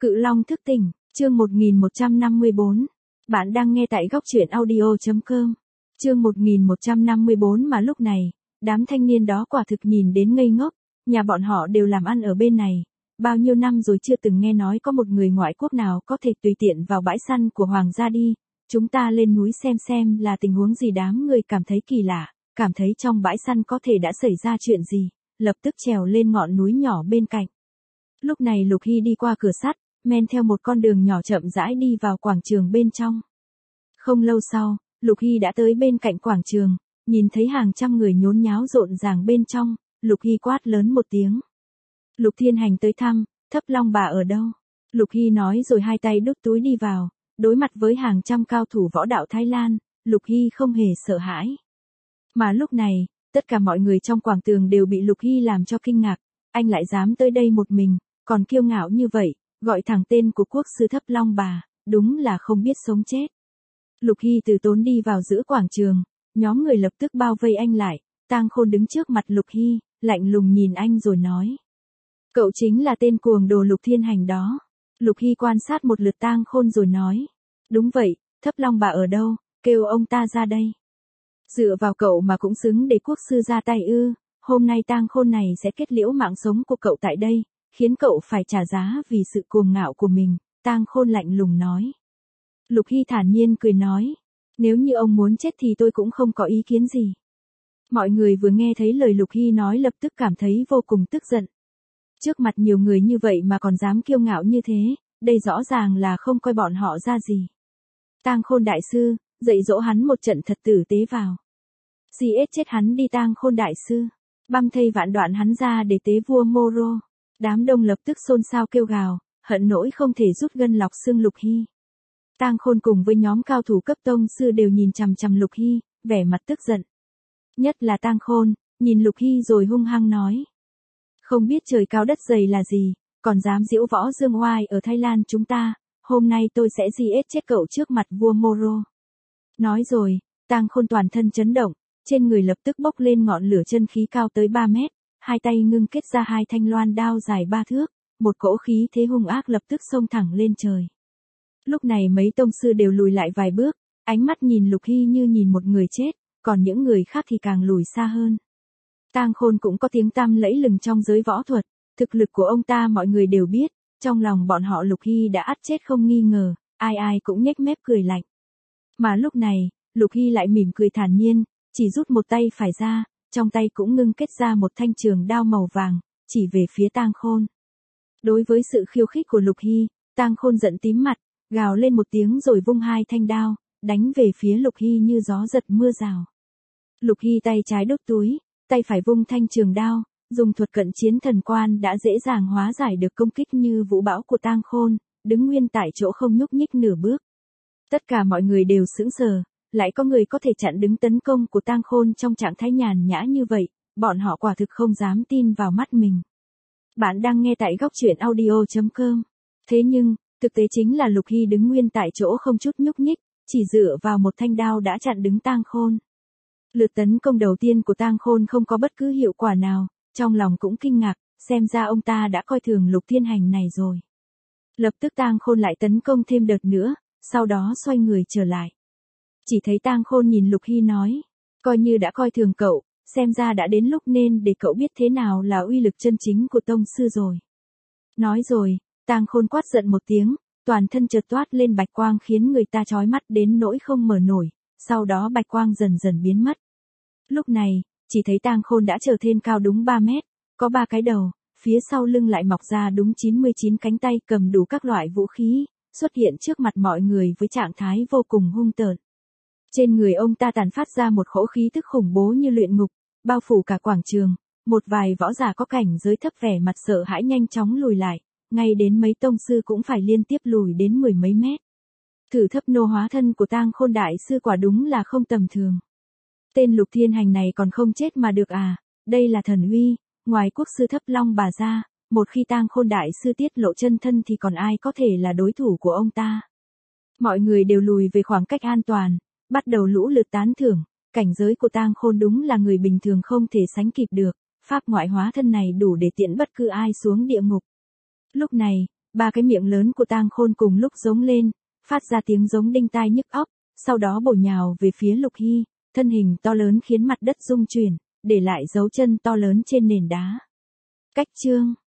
Cự Long thức tỉnh, chương 1154. Bạn đang nghe tại góc truyện audio.com. Chương 1154 mà lúc này, đám thanh niên đó quả thực nhìn đến ngây ngốc, nhà bọn họ đều làm ăn ở bên này. Bao nhiêu năm rồi chưa từng nghe nói có một người ngoại quốc nào có thể tùy tiện vào bãi săn của hoàng gia đi. Chúng ta lên núi xem là tình huống gì. Đám người cảm thấy kỳ lạ, cảm thấy trong bãi săn có thể đã xảy ra chuyện gì, lập tức trèo lên ngọn núi nhỏ bên cạnh. Lúc này Lục Hy đi qua cửa sắt, men theo một con đường nhỏ chậm rãi đi vào quảng trường bên trong. Không lâu sau, Lục Hy đã tới bên cạnh quảng trường, nhìn thấy hàng trăm người nhốn nháo rộn ràng bên trong, Lục Hy quát lớn một tiếng. Lục Thiên Hành tới thăm, Thấp Long bà ở đâu? Lục Hy nói rồi hai tay đút túi đi vào, đối mặt với hàng trăm cao thủ võ đạo Thái Lan, Lục Hy không hề sợ hãi. Mà lúc này, tất cả mọi người trong quảng trường đều bị Lục Hy làm cho kinh ngạc, anh lại dám tới đây một mình, còn kiêu ngạo như vậy, gọi thẳng tên của quốc sư Thấp Long bà, đúng là không biết sống chết. Lục Hy từ tốn đi vào giữa quảng trường, nhóm người lập tức bao vây anh lại, Tang Khôn đứng trước mặt Lục Hy, lạnh lùng nhìn anh rồi nói. Cậu chính là tên cuồng đồ Lục Thiên Hành đó. Lục Hy quan sát một lượt Tang Khôn rồi nói. Đúng vậy, Thấp Long bà ở đâu, kêu ông ta ra đây. Dựa vào cậu mà cũng xứng để quốc sư ra tay ư? Hôm nay Tang Khôn này sẽ kết liễu mạng sống của cậu tại đây, khiến cậu phải trả giá vì sự cuồng ngạo của mình, Tang Khôn lạnh lùng nói. Lục Hy thản nhiên cười nói, nếu như ông muốn chết thì tôi cũng không có ý kiến gì. Mọi người vừa nghe thấy lời Lục Hy nói lập tức cảm thấy vô cùng tức giận. Trước mặt nhiều người như vậy mà còn dám kiêu ngạo như thế, đây rõ ràng là không coi bọn họ ra gì. Tang Khôn đại sư, dạy dỗ hắn một trận thật tử tế vào. CS chết hắn đi Tang Khôn đại sư, băm thây vạn đoạn hắn ra để tế vua Moro. Đám đông lập tức xôn xao kêu gào, hận nỗi không thể rút gân lọc xương Lục Hy. Tang Khôn cùng với nhóm cao thủ cấp tông sư đều nhìn chằm chằm Lục Hy, vẻ mặt tức giận. Nhất là Tang Khôn, nhìn Lục Hy rồi hung hăng nói. Không biết trời cao đất dày là gì, còn dám giễu võ dương oai ở Thái Lan chúng ta, hôm nay tôi sẽ giết chết cậu trước mặt vua Moro. Nói rồi, Tang Khôn toàn thân chấn động, trên người lập tức bốc lên ngọn lửa chân khí cao tới 3 mét, hai tay ngưng kết ra hai thanh loan đao dài 3 thước, một cỗ khí thế hung ác lập tức xông thẳng lên trời. Lúc này mấy tông sư đều lùi lại vài bước, ánh mắt nhìn Lục Hy như nhìn một người chết, còn những người khác thì càng lùi xa hơn. Tang Khôn cũng có tiếng tăm lẫy lừng trong giới võ thuật, thực lực của ông ta mọi người đều biết, trong lòng bọn họ Lục Hy đã ắt chết không nghi ngờ, ai ai cũng nhếch mép cười lạnh. Mà lúc này, Lục Hy lại mỉm cười thản nhiên, chỉ rút một tay phải ra, trong tay cũng ngưng kết ra một thanh trường đao màu vàng, chỉ về phía Tang Khôn. Đối với sự khiêu khích của Lục Hy, Tang Khôn giận tím mặt, gào lên một tiếng rồi vung hai thanh đao, đánh về phía Lục Hy như gió giật mưa rào. Lục Hy tay trái đút túi, tay phải vung thanh trường đao, dùng thuật cận chiến thần quan đã dễ dàng hóa giải được công kích như vũ bão của Tang Khôn, đứng nguyên tại chỗ không nhúc nhích nửa bước. Tất cả mọi người đều sững sờ, lại có người có thể chặn đứng tấn công của Tang Khôn trong trạng thái nhàn nhã như vậy, bọn họ quả thực không dám tin vào mắt mình. Bạn đang nghe tại góc truyện audio.com. Thế nhưng, thực tế chính là Lục Hy đứng nguyên tại chỗ không chút nhúc nhích, chỉ dựa vào một thanh đao đã chặn đứng Tang Khôn. Lượt tấn công đầu tiên của Tang Khôn không có bất cứ hiệu quả nào, trong lòng cũng kinh ngạc, xem ra ông ta đã coi thường Lục Thiên Hành này rồi. Lập tức Tang Khôn lại tấn công thêm đợt nữa, sau đó xoay người trở lại. Chỉ thấy Tang Khôn nhìn Lục Hy nói, coi như đã coi thường cậu, xem ra đã đến lúc nên để cậu biết thế nào là uy lực chân chính của tông sư rồi. Nói rồi, Tang Khôn quát giận một tiếng, toàn thân chợt toát lên bạch quang khiến người ta chói mắt đến nỗi không mở nổi, sau đó bạch quang dần dần biến mất. Lúc này, chỉ thấy Tang Khôn đã trở thêm cao đúng 3 mét, có 3 cái đầu, phía sau lưng lại mọc ra đúng 99 cánh tay cầm đủ các loại vũ khí, xuất hiện trước mặt mọi người với trạng thái vô cùng hung tợn. Trên người ông ta tản phát ra một cỗ khí tức khủng bố như luyện ngục, bao phủ cả quảng trường, một vài võ giả có cảnh giới thấp vẻ mặt sợ hãi nhanh chóng lùi lại, ngay đến mấy tông sư cũng phải liên tiếp lùi đến mười mấy mét. Thử thấp nô hóa thân của Tang Khôn đại sư quả đúng là không tầm thường. Tên Lục Thiên Hành này còn không chết mà được à, đây là thần uy, ngoài quốc sư Thấp Long bà ra, một khi Tang Khôn đại sư tiết lộ chân thân thì còn ai có thể là đối thủ của ông ta. Mọi người đều lùi về khoảng cách an toàn, bắt đầu lũ lượt tán thưởng, cảnh giới của Tang Khôn đúng là người bình thường không thể sánh kịp được, pháp ngoại hóa thân này đủ để tiễn bất cứ ai xuống địa ngục. Lúc này, Ba cái miệng lớn của Tang Khôn cùng lúc giống lên, phát ra tiếng giống đinh tai nhức óc, sau đó bổ nhào về phía Lục Hy, thân hình to lớn khiến mặt đất rung chuyển, để lại dấu chân to lớn trên nền đá. Cách chương